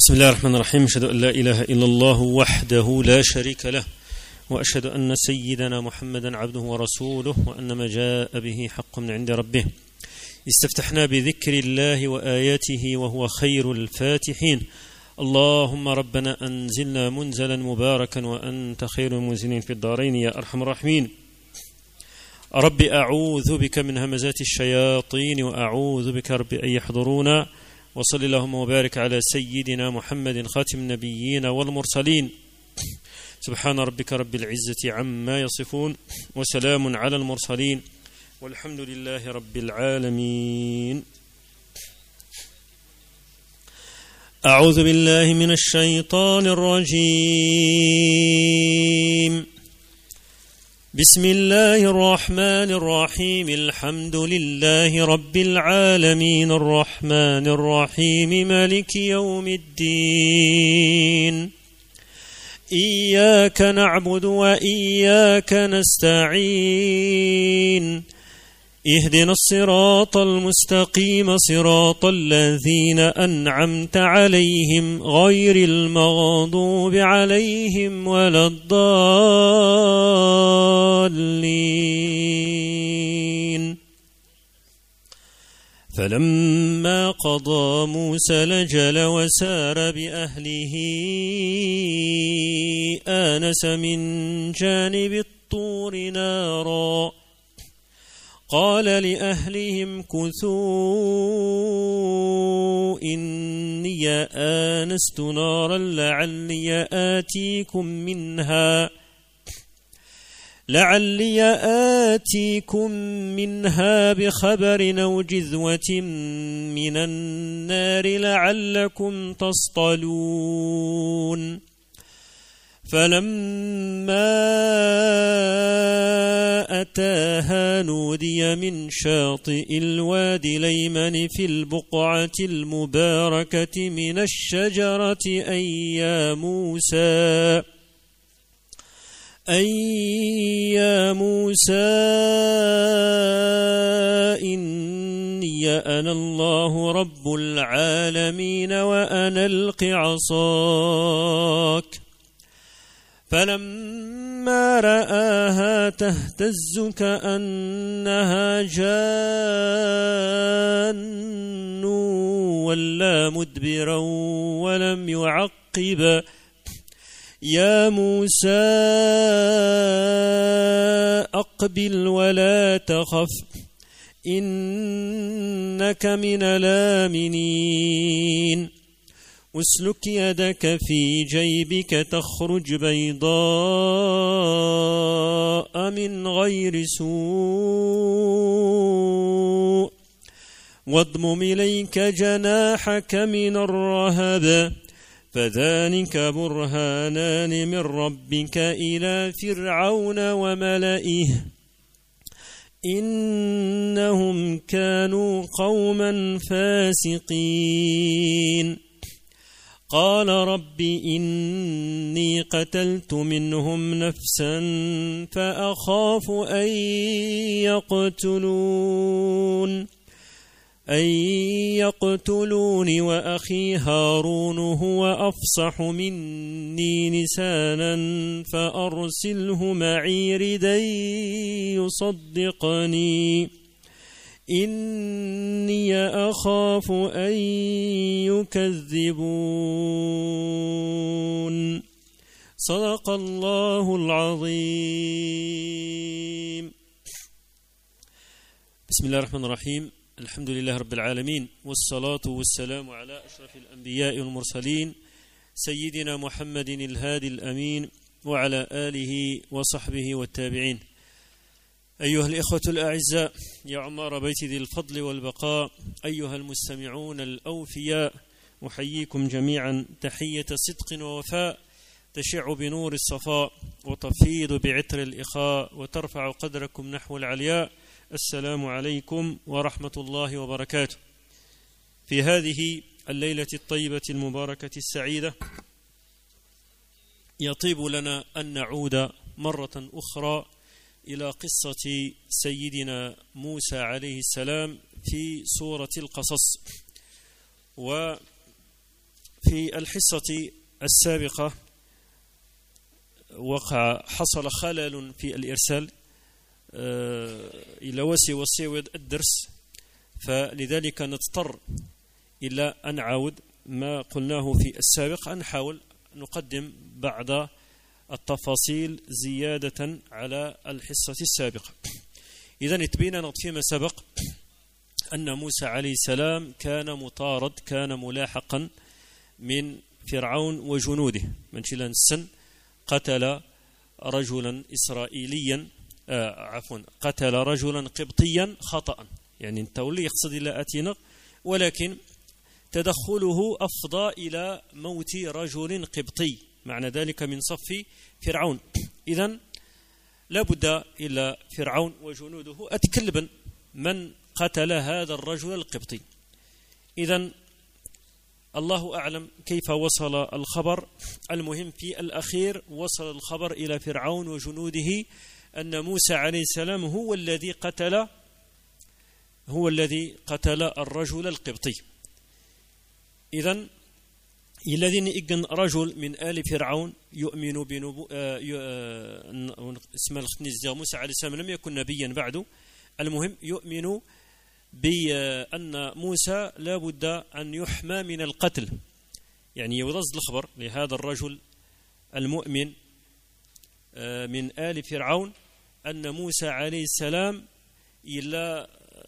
بسم الله الرحمن الرحيم. أشهد أن لا إله إلا الله وحده لا شريك له، وأشهد أن سيدنا محمدا عبده ورسوله، وأن ما جاء به حق من عند ربه. استفتحنا بذكر الله وآياته وهو خير الفاتحين. اللهم ربنا أنزلنا منزلا مباركا وأنت خير المنزلين في الدارين يا أرحم الراحمين. رب أعوذ بك من همزات الشياطين وأعوذ بك رب أن يحضرونا. وصل اللهم وبارك على سيدنا محمد خاتم النبيين والمرسلين. سبحان ربك رب العزة عما يصفون، وسلام على المرسلين، والحمد لله رب العالمين. أعوذ بالله من الشيطان الرجيم. بسم الله الرحمن الرحيم. الحمد لله رب العالمين الرحمن الرحيم مالك يوم الدين. إياك نعبد وإياك نستعين. اهدنا الصراط المستقيم صراط الذين أنعمت عليهم غير المغضوب عليهم ولا الضالين. فلما قضى موسى الأجل وسار بأهله آنس من جانب الطور نارا قال لأهلهم كثوا إني آنست نارا لعلي آتيكم منها بخبر أو جذوة من النار لعلكم تصطلون. فلما أتاها نودي من شاطئ الوادي الأيمن في البقعة المباركة من الشجرة أي يا موسى إني أنا الله رب العالمين وأن ألق عصاك. فلما رآها تهتز كأنها جان ولا مدبرا ولم يعقب. يا موسى أقبل ولا تخف إنك من الآمنين. اسلك يدك في جيبك تخرج بيضاء من غير سوء واضمم إليك جناحك من الرهب فذلك برهانان من ربك إلى فرعون وملئه إنهم كانوا قوما فاسقين. قال رب إني قتلت منهم نفسا فأخاف أن يقتلوني وأخي هارون هو أفصح مني لسانا فأرسله معي ردا يصدقني إني أخاف أن يكذبون. صدق الله العظيم. بسم الله الرحمن الرحيم. الحمد لله رب العالمين، والصلاة والسلام على أشرف الأنبياء والمرسلين سيدنا محمد الهادي الأمين وعلى آله وصحبه والتابعين. أيها الإخوة الأعزاء، يا عمار بيت ذي الفضل والبقاء، أيها المستمعون الأوفياء، أحييكم جميعا تحية صدق ووفاء تشع بنور الصفاء وتفيض بعطر الإخاء وترفع قدركم نحو العلياء. السلام عليكم ورحمة الله وبركاته. في هذه الليلة الطيبة المباركة السعيدة يطيب لنا أن نعود مرة أخرى إلى قصة سيدنا موسى عليه السلام في سورة القصص. في الحصة السابقة حصل خلل في الإرسال إلى وسيود الدرس، فلذلك نضطر إلى أن نعاود ما قلناه في السابق، أن نحاول نقدم بعض التفاصيل زيادة على الحصة السابقة. إذن تبين فيما سبق أن موسى عليه السلام كان مطارد، كان ملاحقا من فرعون وجنوده من شلان السن، قتل رجلا إسرائيليا قتل رجلا قبطيا خطأ، يعني التولي يقصد إلى أتينغ، ولكن تدخله أفضى إلى موت رجل قبطي، معنى ذلك من صف فرعون. إذن لابد إلى فرعون وجنوده أتكلبا من قتل هذا الرجل القبطي. إذن الله أعلم كيف وصل الخبر، المهم في الأخير وصل الخبر إلى فرعون وجنوده أن موسى عليه السلام هو الذي قتل الرجل القبطي. إذن الذين إجن رجل من آل فرعون يؤمن اسم الخنيز موسى عليه السلام لم يكن نبيا بعد، المهم يؤمن بأن موسى لا بد أن يحمى من القتل، يعني يوضز الخبر لهذا الرجل المؤمن من آل فرعون أن موسى عليه السلام إلى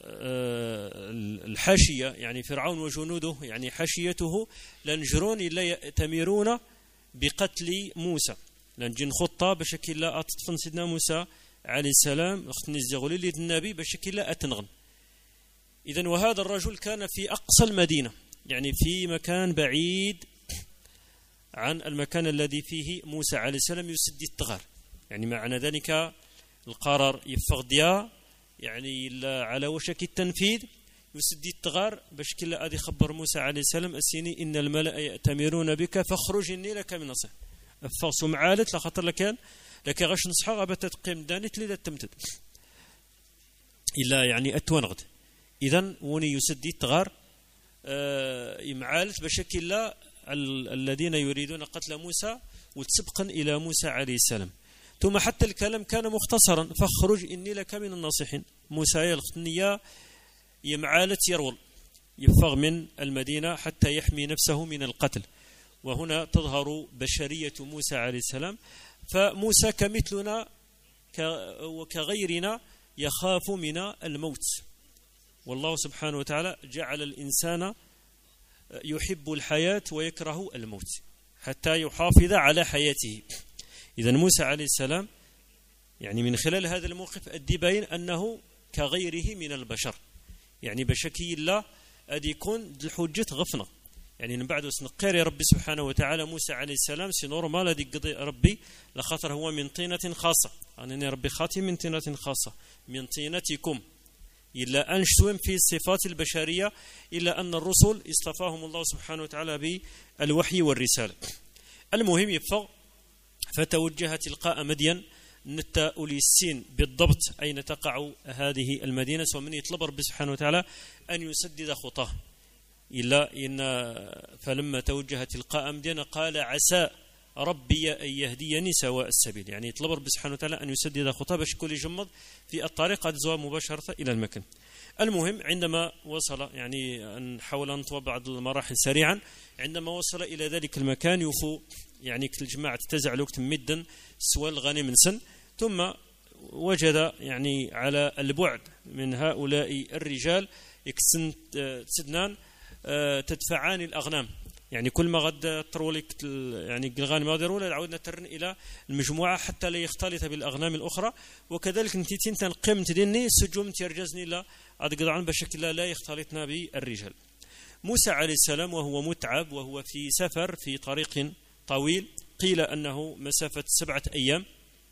الحاشية، يعني فرعون وجنوده يعني حاشيته لنجرون إلا يأتمرون بقتل موسى، لنجن خطة بشكل لا أتطفن سيدنا موسى عليه السلام اختني الزغولي لدى النبي بشكل لا أتنغن. إذن وهذا الرجل كان في أقصى المدينة، يعني في مكان بعيد عن المكان الذي فيه موسى عليه السلام يسدي التغار، يعني معنى ذلك القرار يفقديا يعني على وشك التنفيذ يسدي التغار بشكل أدي خبر موسى عليه السلام السيني إن الملأ يأتمرون بك فاخرج إني لك من نصيح فاصو معالت لخطر لك غش نصحى غابة تقيم دانت لذا تمتد إلا يعني أتونغد. إذن وني يسدي التغار معالت بشكل لا الذين يريدون قتل موسى وتسبقا إلى موسى عليه السلام. ثم حتى الكلام كان مختصرا فاخرج إني لك من الناصحين. موسى يلقنيا يمعالت يرول يفغ من المدينة حتى يحمي نفسه من القتل، وهنا تظهر بشرية موسى عليه السلام. فموسى كمثلنا وكغيرنا يخاف من الموت، والله سبحانه وتعالى جعل الإنسان يحب الحياة ويكره الموت حتى يحافظ على حياته. إذن موسى عليه السلام يعني من خلال هذا الموقف أدي باين أنه كغيره من البشر، يعني بشكل الله أدي يكون الحجة غفنة، يعني من بعد سنقير يا ربي سبحانه وتعالى موسى عليه السلام سنور ما الذي قضي ربي لخاطر هو من طينة خاصة، أنني ربي خاتي من طينة خاصة من طينتكم، إلا أنشتم في الصفات البشرية، إلا أن الرسل اصطفاهم الله سبحانه وتعالى بالوحي والرسالة. المهم يفغ فتوجه تلقاء مدين نتا أولي السين بالضبط أين تقع هذه المدينة، ومن يطلب رب سبحانه وتعالى أن يسدد خطاه، إلا إن فلما توجه تلقاء مدين قال عسى ربي أن يهديني سواء السبيل، يعني يطلب رب سبحانه وتعالى أن يسدد خطاه باش كل يجمد في الطريق أدزوا مباشرة إلى المكان. المهم عندما وصل، يعني نحاول أن نطوى بعض المراحل سريعا، عندما وصل إلى ذلك المكان يفو يعني كل جماعة تزع لوقت مدا سوى الغني من سن، ثم وجد يعني على البعد من هؤلاء الرجال يكسن سدنان تدفعان الأغنام، يعني كل ما غد ترولك يعني الغنم ما يدرون عودنا ترن إلى المجموعة حتى لا يختلط بالأغنام الأخرى، وكذلك نتيتين تنقيم تدني سجوم ترجزني لا أدقضعن بشكل لا يختلطنا بالرجال. موسى عليه السلام وهو متعب وهو في سفر في طريق طويل، قيل أنه مسافة 7 أيام،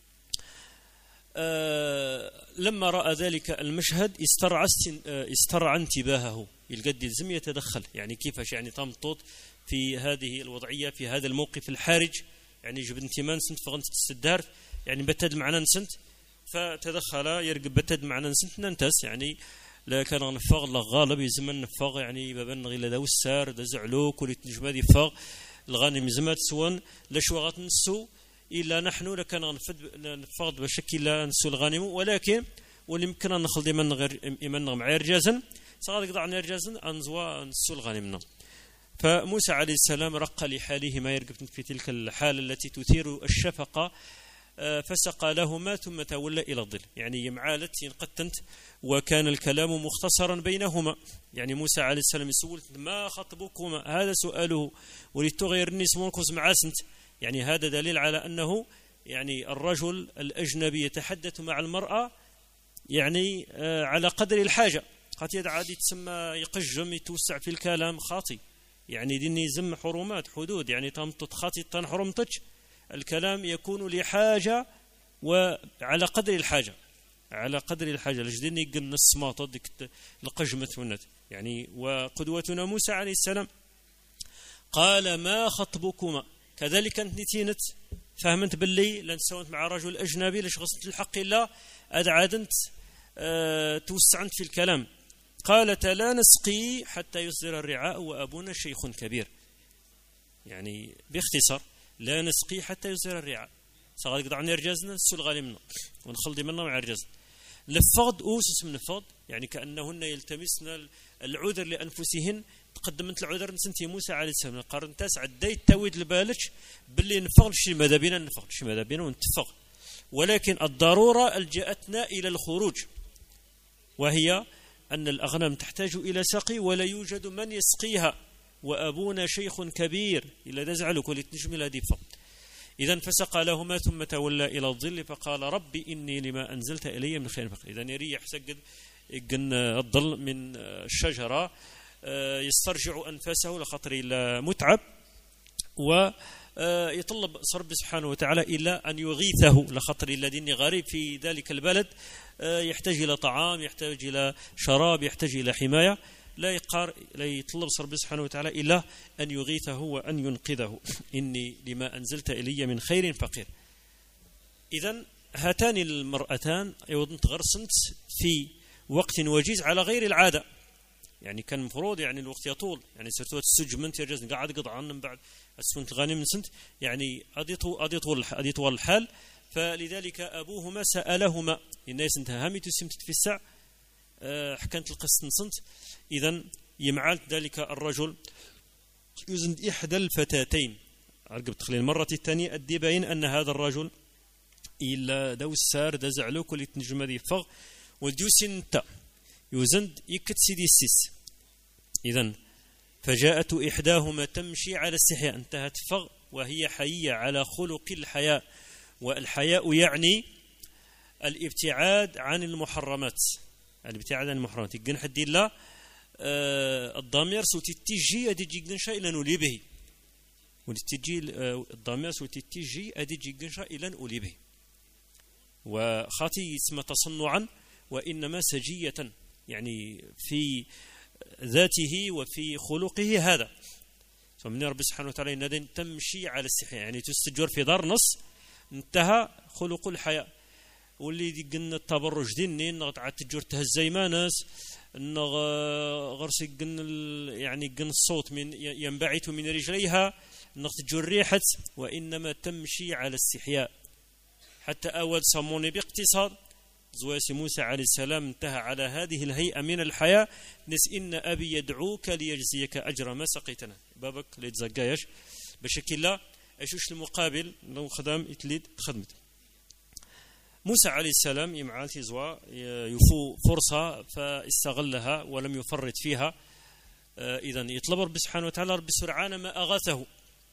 لما رأى ذلك المشهد استرعى انتباهه، القد يلزم يتدخل، يعني كيفاش يعني تمطط في هذه الوضعية في هذا الموقف الحرج، يعني جبن تيمان سنت فغنت تستدار يعني بتد معنا نسنت، فتدخل يرقب بتد معنا نسنت ننتس، يعني لا كان غنفاغ لا غالب يزمن نفاغ يعني بابن غير دا والسار دا زعلوك ولي تنجمد يفاغ الغانم زمات سوان لا شو غتنسو الا نحن لكان غنفاغ بشكل لا نسو الغانم، ولكن واللي يمكن ان نخلد من غير ايمان مع رجازا صار يقطع عن رجازا انزوا نسو الغانمنا. فموسى عليه السلام رق لحاله ما يرقب في تلك الحالة التي تثير الشفقة، فسقى لهما ثم تولى إلى الظل، يعني يمعالت ينقتنت وكان الكلام مختصرا بينهما. يعني موسى عليه السلام يسول ما خطبكما، هذا سؤاله ولدت غيرني اسمونكوز معاسنت، يعني هذا دليل على أنه يعني الرجل الأجنبي يتحدث مع المرأة يعني على قدر الحاجة، قد يدعى تسمى يقجم يتوسع في الكلام خاطي، يعني ديني زم حرمات حدود، يعني تمطط خاطي تنحرمتش، الكلام يكون لحاجة وعلى قدر الحاجة، على قدر الحاجة لجدني قلنا السماطة ديك القجمة ونت يعني. وقدوتنا موسى عليه السلام قال ما خطبكما، كذلك أنت نتينت فهمت باللي لن سويت مع رجل أجنبي ليش غصت الحق إلا أدعادنت توسعنت في الكلام. قالت لا نسقي حتى يصدر الرعاء وأبونا شيخ كبير، يعني باختصار لا نسقي حتى يصدر الرعاء، صار يقطع عن رجازنا نسول غالمنا ونخلي منه مع الرجاز. لفظ أوسس من الفض، يعني كأنهن يلتمسن العذر لأنفسهن، تقدمت العذر نسنتي موسى عليه السلام قارن تاس عديت تويد لبالك باللي نفغ شي ماذا بينا نفغ شي ماذا بينا ونتفغ، ولكن الضرورة ألجأتنا إلى الخروج، وهي أن الأغنام تحتاج إلى سقي ولا يوجد من يسقيها، وأبونا شيخ كبير إلا تزعلك ولتنجمل ديفا. إذن فسقى لهما ثم تولى إلى الظل فقال ربي إني لما أنزلت إلي من خير فقير. إذن يريح سجد الظل من الشجرة يسترجع أنفاسه لخطر إلى متعب، ويطلب رب سبحانه وتعالى إلا أن يغيثه لخطر الذين غريب في ذلك البلد، يحتاج إلى طعام، يحتاج إلى شراب، يحتاج إلى حماية، لا يطلب رب سبحانه وتعالى إلا أن يغيثه وأن ينقذه. إني لما أنزلت إلي من خير فقير. إذن هاتان المرأتان أيضا تغرسنت في وقت وجيز على غير العادة، يعني كان مفروض يعني الوقت يطول، يعني سرتوت السجمنت يرجز قاعد قطع عنهم بعد السنت الغانم سنت، يعني أدي طول الحال. فلذلك أبوهما سألهما الناس انتهى همي تسمت في الساعة حكمت القصة نصنت. إذن يمعالت ذلك الرجل يزند إحدى الفتاتين، أرقب تخلي المرة الثانية أدي باين أن هذا الرجل إلا دو السار دا زعلوك اللي تنجم ذي فغ وديوسين انت يزند يكت سيدي السيس. إذن فجاءت إحداهما تمشي على السحياء، انتهت فغ وهي حية على خلق الحياء، والحياء يعني الابتعاد عن المحرمات، الابتعاد عن المحرمات. يقن حد الله الضمير سوتي تيجي ادي جيجن شيء الى نولي به، ولتجي الضمير سوتي تيجي ادي جيجن شيء الى نولي به، وخاطي اسم تصنعا وانما سجيه، يعني في ذاته وفي خلقه هذا. فمن رب سبحانه وتعالى ان تمشي على السحياء يعني تستجر في دار نص، انتهى خلق الحياة. واللي قلنا التبرج ديني نقطع تجور تهزي ما ناس غرس يعني قن الصوت من ينبعث من رجليها نقتجور ريحة، وإنما تمشي على استحياء. حتى أول صموني باقتصاد زواس موسى عليه السلام انتهى على هذه الهيئة من الحياة. نس إن أبي يدعوك ليجزيك أجر ما سقيتنا، بابك ليتزقايش بشكل الله أشوش المقابل لو خدام إتليد خدمت. موسى عليه السلام يمعالتي زوا يفو فرصة فاستغلها ولم يفرط فيها. إذن يطلب رب سبحانه وتعالى رب سرعان ما أغاثه.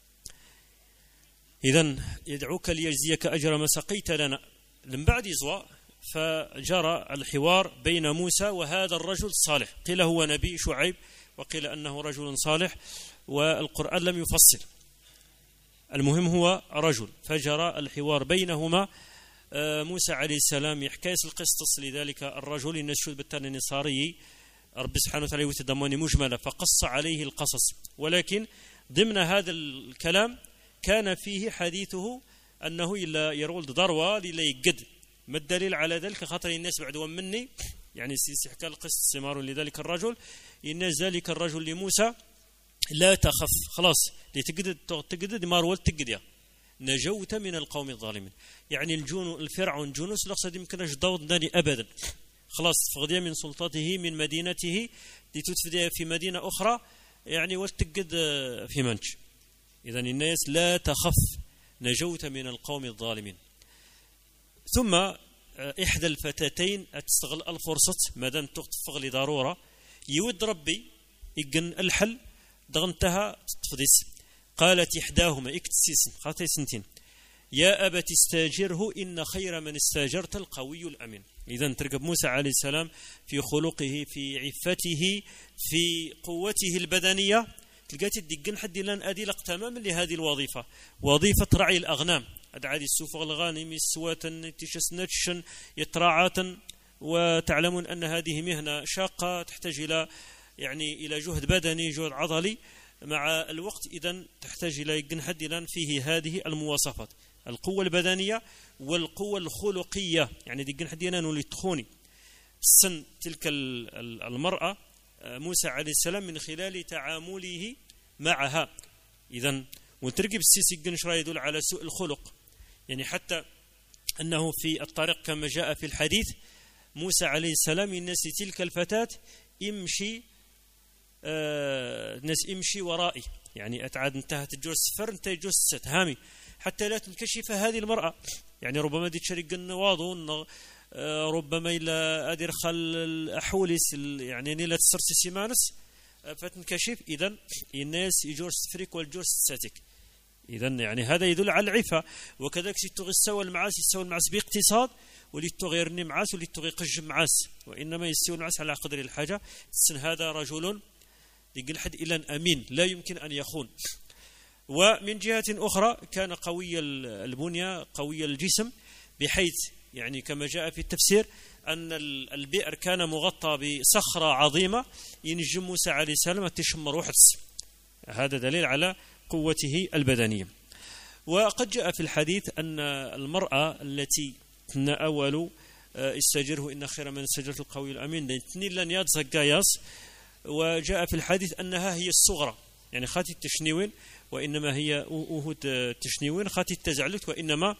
إذن يدعوك ليجزيك أجر ما سقيت لنا. من بعد زوا فجرى الحوار بين موسى وهذا الرجل الصالح، قيل هو نبي شعيب وقيل أنه رجل صالح، والقرآن لم يفصل، المهم هو رجل. فجرى الحوار بينهما. موسى عليه السلام يحكي القصص لذلك الرجل النشود بالتالي النصاري رب سبحانه وتعالى يتضمن مجملة فقص عليه القصص، ولكن ضمن هذا الكلام كان فيه حديثه أنه إلا يرول ضروة للا يقد. ما الدليل على ذلك؟ خاطر الناس بعد مني يعني سيحكى القصة سمار لذلك الرجل إن ذلك الرجل لموسى لا تخف خلاص تقدد ما رول تقديا نجوت من القوم الظالمين يعني الفرعون جونس لقصد يمكن ضوض داني أبدا خلاص فغديا من سلطته من مدينته لتتفدي في مدينة أخرى يعني والتقد في منج إذن الناس لا تخف نجوت من القوم الظالمين. ثم إحدى الفتاتين تستغل الفرصة مادام تغتفغ لضرورة يود ربي يقن الحل ضغنتها تفضيس قالت إحداهما اكتسيس خاطي سنتين يا أبت استاجره إن خير من استاجرت القوي الأمين. إذن تركب موسى عليه السلام في خلقه في عفته في قوته البدنية تلقاتي الدقن حد لان أدلق تماما لهذه الوظيفة وظيفة رعي الأغنام أدعادي السوفغ الغانم السواة تشسنتشن يتراعاتا وتعلمون أن هذه مهنة شاقة تحتاج إلى يعني إلى جهد بدني جهد عضلي مع الوقت إذن تحتاج إلى يقن حد لان فيه هذه المواصفات القوة البدنية والقوة الخلقية يعني دقن حد لان ولتخوني سن تلك المرأة موسى عليه السلام من خلال تعامله معها. إذن وترقب السيسي قنشرا يدل على سوء الخلق يعني حتى أنه في الطريق كما جاء في الحديث موسى عليه السلام الناس تلك الفتاة امشي ورائي يعني أتعاد انتهت الجوز سفر انتهى الجوز ستهامي حتى لا تنكشف هذه المرأة يعني ربما دي تشرق النواض ربما إلى أدير خل الأحوليس يعني لا تسرسي سيمانس فتنكشف. إذن الناس يجور سفريك والجور ستاتيك إذن يعني هذا يدل على العفة. وكذلك ستغي السوى المعاس باقتصاد ولتغيرني معاس ولتغي قج معاس وإنما يستوي المعاس على قدر الحاجة. هذا رجل يقول حد إلا أمين لا يمكن أن يخون. ومن جهة أخرى كان قوي البنية قوي الجسم بحيث يعني كما جاء في التفسير أن البئر كان مغطى بصخرة عظيمة ينجم موسى عليه السلام تشمر وحدس هذا دليل على قوته البدنية. وقد جاء في الحديث أن المرأة التي تناول استجره إن خير من استجرت القوي الأمين لن يتزق ياس وجاء في الحديث أنها هي الصغرى يعني خاتي التشنيوين وإنما هي أوهد التشنيوين خاتي التزعلت وإنما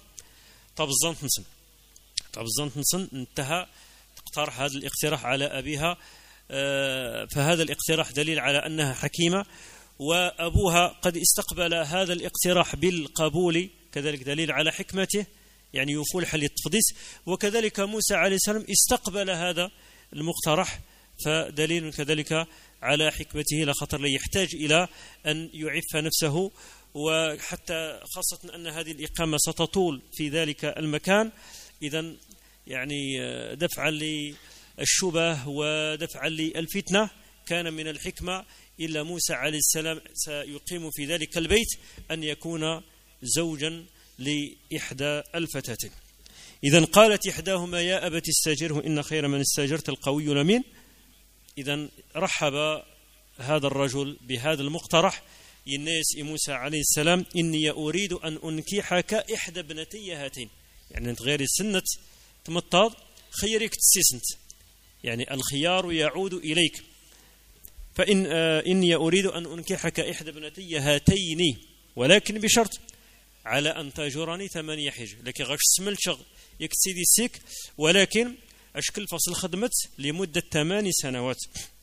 طبزان نصن انتهى اقترح هذا الاقتراح على أبيها فهذا الاقتراح دليل على أنها حكيمة وأبوها قد استقبل هذا الاقتراح بالقبول كذلك دليل على حكمته يعني يفول حل التفضيس. وكذلك موسى عليه السلام استقبل هذا المقترح فدليل كذلك على حكمته لا خطر لا يحتاج إلى أن يعف نفسه وحتى خاصة أن هذه الإقامة ستطول في ذلك المكان. إذن يعني دفعا للشبه ودفعا للفتنة كان من الحكمة إلا موسى عليه السلام سيقيم في ذلك البيت أن يكون زوجا لإحدى الفتاتين. إذن قالت إحداهما يا أبت استاجره إن خير من استاجرت القوي الأمين. إذن رحب هذا الرجل بهذا المقترح الناس موسى عليه السلام إني أريد أن أنكحك إحدى ابنتي هاتين يعني تغيري سنة تمطاض خيرك تسيسنت يعني الخيار يعود إليك فإن إني أريد أن أنكحك إحدى ابنتي هاتين ولكن بشرط على أن تأجرني 8 حج لكن غش سمل شغل يكتسيدي السيك ولكن أشكل فصل خدمت لمدة 8 سنوات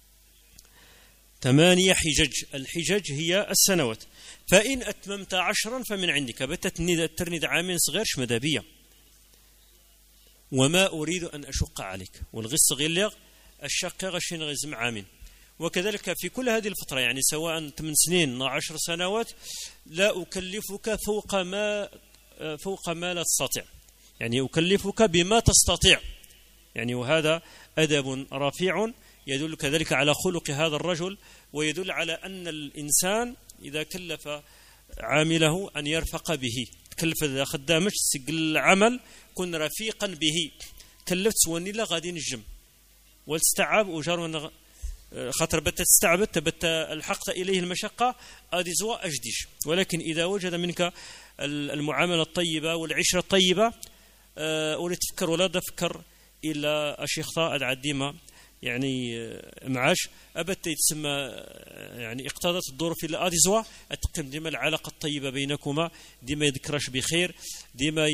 8 حجج الحجج هي السنوات فإن أتممت 10 فمن عندك بتترند عامين صغيرش مدابية وما أريد أن أشق عليك والغص غلق الشق غشين غزم عامين. وكذلك في كل هذه الفترة يعني سواء 8 سنين أو 10 سنوات لا أكلفك فوق ما لا تستطيع يعني أكلفك بما تستطيع يعني وهذا أدب رفيع يدل كذلك على خلق هذا الرجل ويدل على أن الإنسان إذا كلف عامله أن يرفق به كلف إذا خدامش سجل عمل كن رفيقا به كلفت وني لا غادي نجم والاستعاب وجار خاطر بت تستعبت بت الحقت إليه المشقة أدي زوا أجديش ولكن إذا وجد منك المعاملة الطيبة والعشرة الطيبة ولا تفكر ولا تفكر إلا أشيخطاء أدعى ديما يعني معاش أبت يتسمى يعني اقتضت الظروف إلا أديزوا أتقم ديما العلاقة الطيبة بينكما ديما يذكرش بخير ديما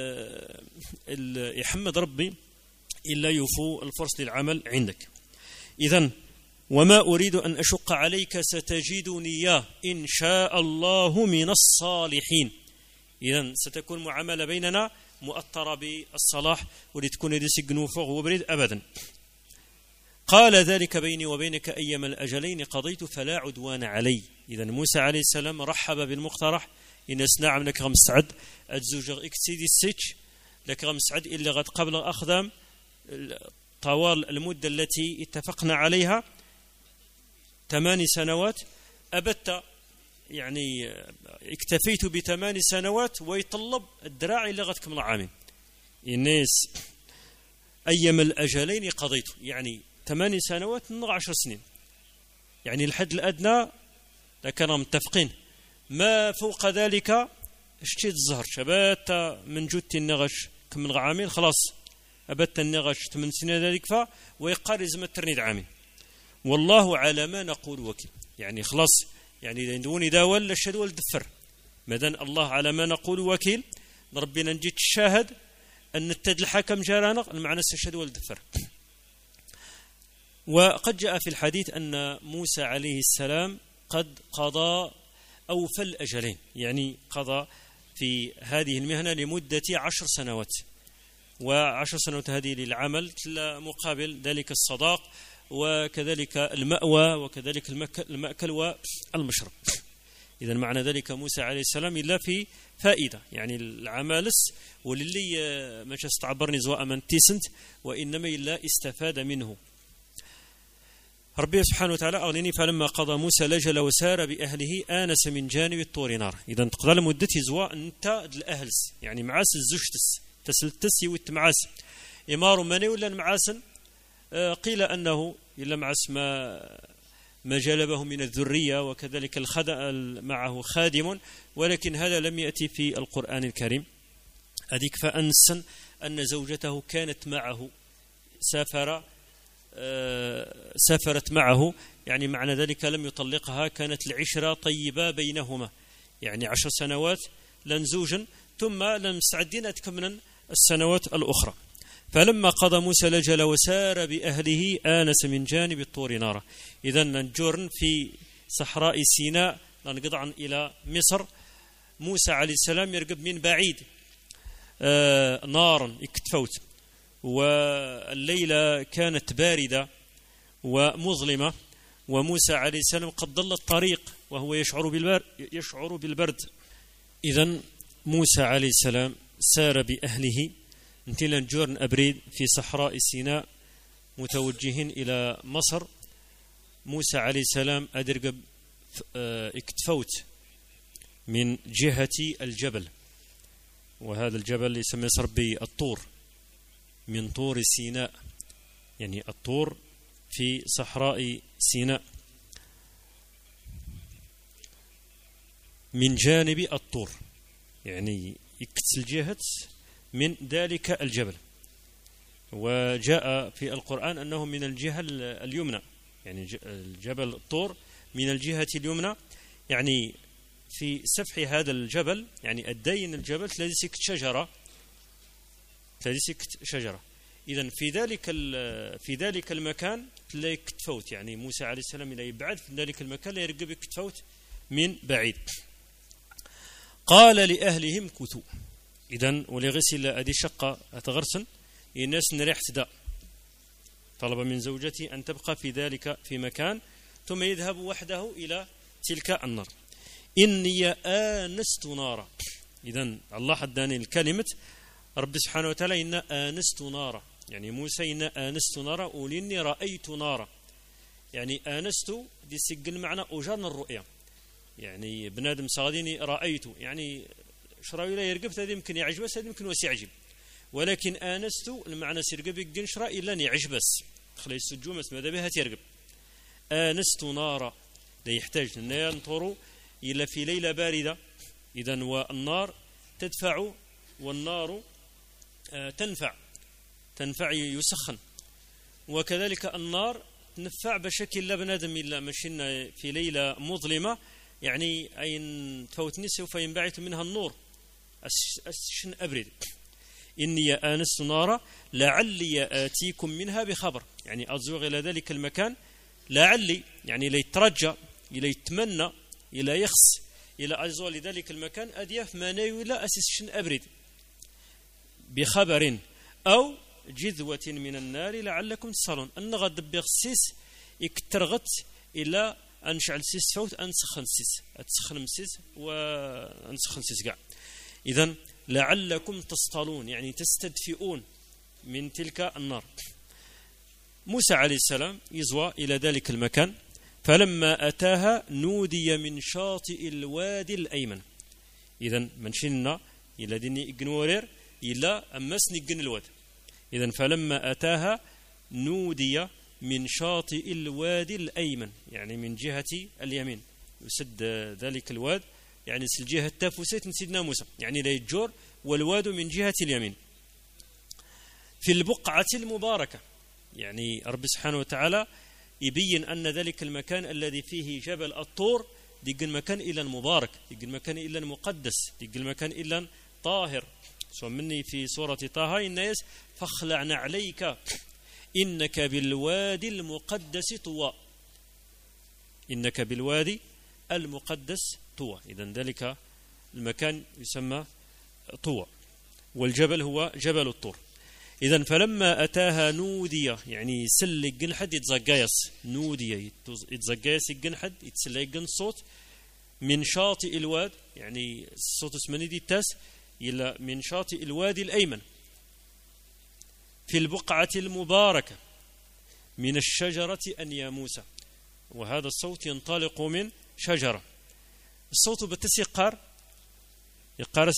يحمد ربي إلا يوفو الفرص للعمل عندك. إذن وما أريد أن أشق عليك ستجدني إن شاء الله من الصالحين. إذن ستكون معاملة بيننا مؤطرة بالصلاح ولتكون يدسق نوفوغ وبريد أبدا. قال ذلك بيني وبينك أيما الأجلين قضيت فلا عدوان علي. إذن موسى عليه السلام رحب بالمقترح إن سنعم لك غمستعد أتزوج إكسيدي السيتش لك غمستعد إلا غد قبل أخدم طوال المدة التي اتفقنا عليها 8 سنوات. أبت يعني اكتفيت ب8 سنوات ويطلب الدراع إلا غد كمل عامين. الناس أيما الأجلين قضيت يعني 8 سنوات من 10 سنين يعني الحد الأدنى لكنا متفقين. ما فوق ذلك اشتيت الزهر شبات من جوتي النغش كمل عامين خلاص أبت النغش 8 سنين ذلك ويقال زم الترنيد عامين. والله على ما نقول وكيل يعني خلاص يعني دوني داول الشهد والدفر مدن الله على ما نقول وكيل ربنا نجيت الشاهد أن التد الحكم جارانا المعنى الشهد والدفر. وقد جاء في الحديث أن موسى عليه السلام قد قضى أوفى الأجلين يعني قضى في هذه المهنة لمدة 10 سنوات و10 سنوات هذه للعمل مقابل ذلك الصداق وكذلك المأوى وكذلك المأكل والمشرب. إذا معنى ذلك موسى عليه السلام إلا في فائدة يعني العمالس وللي ما استعبرني زواء من تيسنت وإنما إلا استفاد منه. ربي سبحانه وتعالى أغنيني فلما قضى موسى لجل وسار بأهله آنس من جانب الطور نار. إذا تقضى لمدة زواء أنت الأهلس يعني معاس الزوجتس تسلتسي والتمعاس إمار مني ولا معاسن قيل أنه إلا معس ما جلبه من الذرية وكذلك معه خادم ولكن هذا لم يأتي في القرآن الكريم. أديك فأنسن أن زوجته كانت معه سافرت معه يعني معنى ذلك لم يطلقها كانت العشرة طيبة بينهما يعني 10 سنوات لن زوجا ثم لم سعدين أتكمنا السنوات الأخرى. فلما قضى موسى لجل وسار بأهله آنس من جانب الطور نارا. إذن نجورن في صحراء سيناء نقطعا إلى مصر موسى عليه السلام يرقب من بعيد نارا اكتفوت والليلة كانت باردة ومظلمة وموسى عليه السلام قد ضل الطريق وهو يشعر بالبرد. إذن موسى عليه السلام سار بأهله انتلا جورن أبريد في صحراء سيناء متوجهين إلى مصر. موسى عليه السلام أدرقب اكتفوت من جهة الجبل وهذا الجبل يسمى ربي الطور من طور سيناء يعني الطور في صحراء سيناء من جانب الطور يعني يكتل جهة من ذلك الجبل. وجاء في القرآن أنه من الجهة اليمنى يعني الجبل الطور من الجهة اليمنى يعني في سفح هذا الجبل يعني الدين الجبل تلازسك شجرة. إذن في ذلك المكان لا يكتفوت يعني موسى عليه السلام إلى يبعد في ذلك المكان لا يرقب يكتفوت من بعيد. قال لأهلهم كثوا. إذن ولغسل أدي شقة أتغرسن الناس نريح تدا طلب من زوجتي أن تبقى في ذلك في مكان ثم يذهب وحده إلى تلك النار. إني آنست نارا. إذن الله حداني الكلمة رب سبحانه وتعالى إن آنست نارا يعني موسى إن آنست نارا ولإني رأيت نارا يعني آنست دي سجل معنى أجرنا الرؤية يعني بنادم صاديني رأيت يعني شراوي لا يرقب هذا يمكن يعجبس هذا يمكن وسيعجب ولكن آنست المعنى سيرقب يقن شراء إلا يعجبس خلي السجومة ماذا بها تيرقب. آنست نارا لا يحتاج أن ينطروا إلا في ليلة باردة. إذن والنار تدفع والنار تنفع تنفع يسخن. وكذلك النار تنفع بشكل لا بنادم إلا مشينا في ليلة مظلمة، يعني أين تفوتني سوف ينبعث منها النور الشن أبرد. إني آنست نارا لعلي آتيكم منها بخبر، يعني أزوغ إلى ذلك المكان لعلي، يعني ليترجى، إلى يتمنى، إلى يخص، إلى أزوغ لذلك المكان أدياف ما ناوي أسس شن أبرد بخبر أو جذوة من النار لعلكم تصلون. أن غد بغسيس اكترغت إلى أنشعل سيس فوت أنسخن سيس أتسخن مسيس وأنسخن سيس قاع. إذن لعلكم تصطلون، يعني تستدفئون من تلك النار. موسى عليه السلام يزوى إلى ذلك المكان، فلما أتاها نودي من شاطئ الوادي الأيمن. إذن منشلنا إلى ديني إجنورير إلى أمسني إجن الواد. إذن فلما أتاها نودي من شاطئ الوادي الأيمن، يعني من جهة اليمين يسد ذلك الواد، يعني الجهة التافوسيت من سيدنا موسى، يعني لا يجور، والواد من جهة اليمين في البقعة المباركة. يعني رب سبحانه وتعالى يبين أن ذلك المكان الذي فيه جبل الطور ديق المكان إلا المبارك، ديق المكان إلا المقدس، ديق المكان إلا طاهر. سو مني في سورة طه الناس فاخلعنا عليك إنك بالوادي المقدس طوى، إنك بالوادي المقدس طوى. إذن ذلك المكان يسمى طوى، والجبل هو جبل الطور. إذن فلما أتاها نودي، يعني يسل الجنحد يتزقايس، نودي يتزقايس الجنحد يتسل الجن صوت من شاطئ الواد، يعني الصوت اسمني دي التاس إلى من شاطئ الوادي الأيمن في البقعة المباركة من الشجرة أن يا موسى. وهذا الصوت ينطلق من شجرة. الصوت بتسيقار يقارس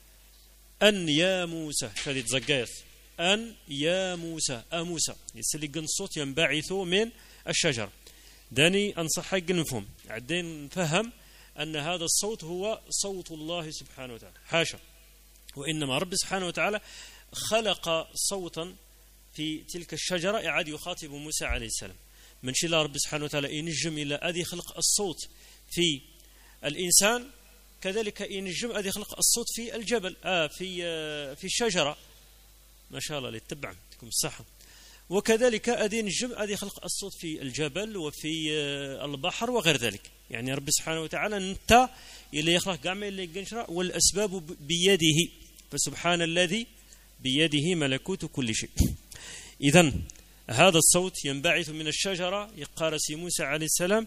أن يا موسى، شديد زقايس أن يا موسى، موسى يسلق الصوت ينبعث من الشجرة. داني أنصح نفهم عدين نفهم أن هذا الصوت هو صوت الله سبحانه وتعالى، حاشا، وإنما رب سبحانه وتعالى خلق صوتا في تلك الشجرة إعاد يخاطب موسى عليه السلام. من شاء الله رب سبحانه وتعالى ينجم إلى أدي خلق الصوت في الإنسان، كذلك ينجم أدي خلق الصوت في الجبل، في الشجرة، ما شاء الله للتبع تكون الصحة. وكذلك أدي نجم أدي خلق الصوت في الجبل وفي البحر وغير ذلك. يعني رب سبحانه وتعالى انت اللي يخلق قامه اللي ينشر، والأسباب بيده، فسبحان الذي بيده ملكوت كل شيء. إذن هذا الصوت ينبعث من الشجرة يقارس موسى عليه السلام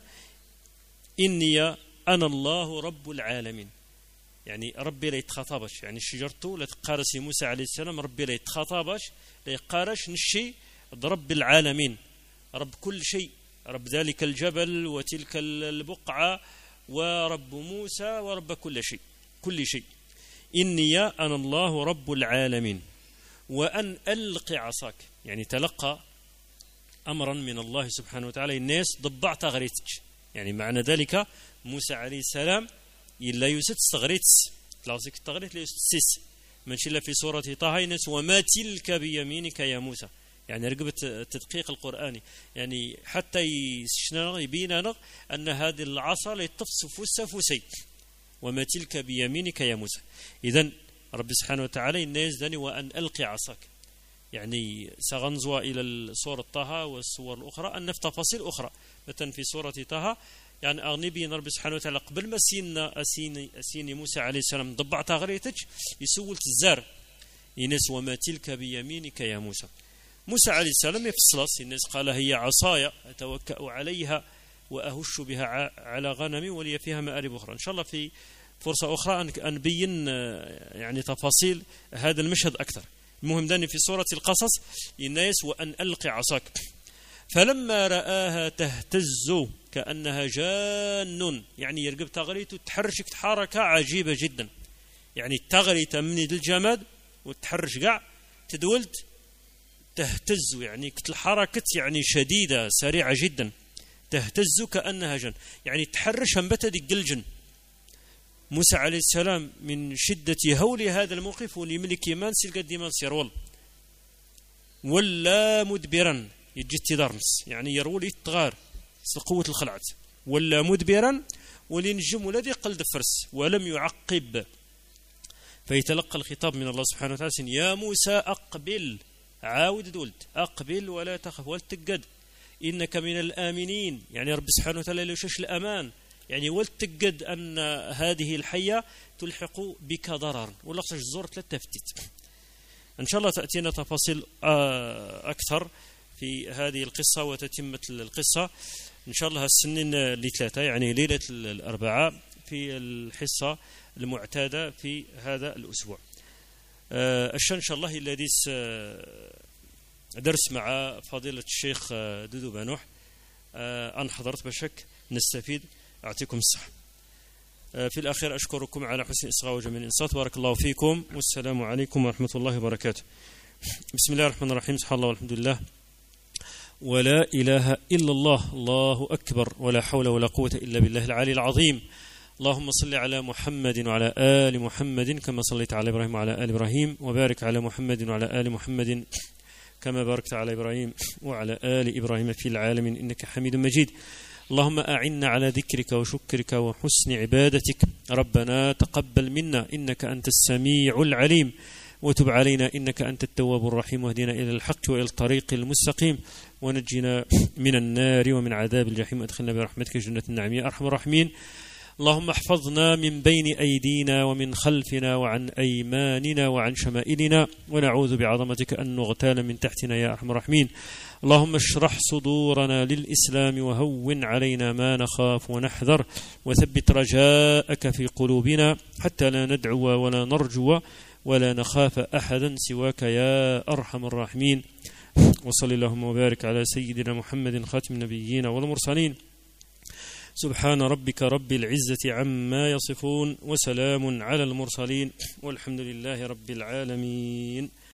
إني أنا الله رب العالمين. يعني ربي لا يتخاطبش، يعني شجرته لا تقارس موسى عليه السلام، ربي لا يتخاطبش، لا يقارش نشي رب العالمين، رب كل شيء، رب ذلك الجبل وتلك البقعة ورب موسى ورب كل شيء، كل شيء. إني أنا الله رب العالمين وأن ألق عصاك، يعني تلقى أمرا من الله سبحانه وتعالى. الناس ضبعت غريتك، يعني معنى ذلك موسى عليه السلام إلا يسد استغريتس تلاصيك استغريت ليسس من شلا في سورة طه الناس وما تلك بيمينك يا موسى، يعني رقبة التدقيق القرآني، يعني حتى يبيننا أن هذه العصا لتفص فسي وما تلك بيمينك يا موسى. إذن رب سبحانه وتعالى الناس داني وأن ألقي عصاك، يعني سغنزوا إلى السورة طه والسور الأخرى أن في تفاصيل أخرى. مثلا في سورة طه يعني أغنبي رب سبحانه وتعالى قبل ما أسيني موسى عليه السلام ضبع تغريتك يسولت الزار ينس وما تلك بيمينك يا موسى. موسى عليه السلام يفصلص الناس قال هي عصايا أتوكأ عليها وأهش بها على غنمي ولي فيها مآرب أخرى. إن شاء الله في فرصة أخرى أن نبين يعني تفاصيل هذا المشهد أكثر. المهم داني في سورة القصص الناس وأن ألقي عصاك فلما رآها تهتز كأنها جان، يعني يرقب تغريت تحرشك حركة عجيبة جدا، يعني تغريت من الجماد وتحرش قاع تدولت تهتز، يعني الحركة يعني شديدة سريعة جدا، تهتز كأنها جن، يعني تحرش همبتة دي الجن. موسى عليه السلام من شدة هول هذا الموقف ولملك يمان سيل قد يمان سيرول ولا مدبرا يجي التدارنس يعني يرولي التغار قوة الخلعة ولا مدبرا ولينجم الذي قلد فرس ولم يعقب فيتلقى الخطاب من الله سبحانه وتعالى يا موسى أقبل عاود دولت أقبل ولا تخف والتقد إنك من الآمنين يعني رب سبحانه وتعالى يشش الأمان يعني والتقد أن هذه الحية تلحق بك ضرر ولقصش الزور ثلاثة فتت إن شاء الله تأتينا تفاصيل أكثر في هذه القصة وتتمة القصة إن شاء الله السنين لثلاثة يعني ليلة الأربعاء في الحصة المعتادة في هذا الأسبوع إن شاء الله الذي درس مع فضيلة الشيخ دودو بانوح أنا حضرت بشك نستفيد أعطيكم الصحة في الأخير أشكركم على حسن إصغاء وجميل الإنصات بارك الله فيكم والسلام عليكم ورحمة الله وبركاته بسم الله الرحمن الرحيم سبحان الله والحمد لله ولا إله إلا الله الله أكبر ولا حول ولا قوة إلا بالله العلي العظيم اللهم صل على محمد وعلى آل محمد كما صليت على إبراهيم وعلى آل إبراهيم وبارك على محمد وعلى آل محمد كما باركت على إبراهيم وعلى آل إبراهيم في العالمين إنك حميد مجيد اللهم أعنا على ذكرك وشكرك وحسن عبادتك ربنا تقبل منا إنك أنت السميع العليم وتب علينا إنك أنت التواب الرحيم واهدنا إلى الحق وإلى الطريق المستقيم ونجنا من النار ومن عذاب الجحيم وادخلنا برحمتك جنة النعيم يا أرحم الراحمين اللهم احفظنا من بين أيدينا ومن خلفنا وعن أيماننا وعن شمائلنا ونعوذ بعظمتك أن نغتال من تحتنا يا أرحم الراحمين اللهم اشرح صدورنا للإسلام وهون علينا ما نخاف ونحذر وثبت رجاءك في قلوبنا حتى لا ندعو ولا نرجو ولا نخاف أحدا سواك يا أرحم الراحمين وصل اللهم وبارك على سيدنا محمد خاتم النبيين والمرسلين سبحان ربك رب العزة عما يصفون وسلام على المرسلين والحمد لله رب العالمين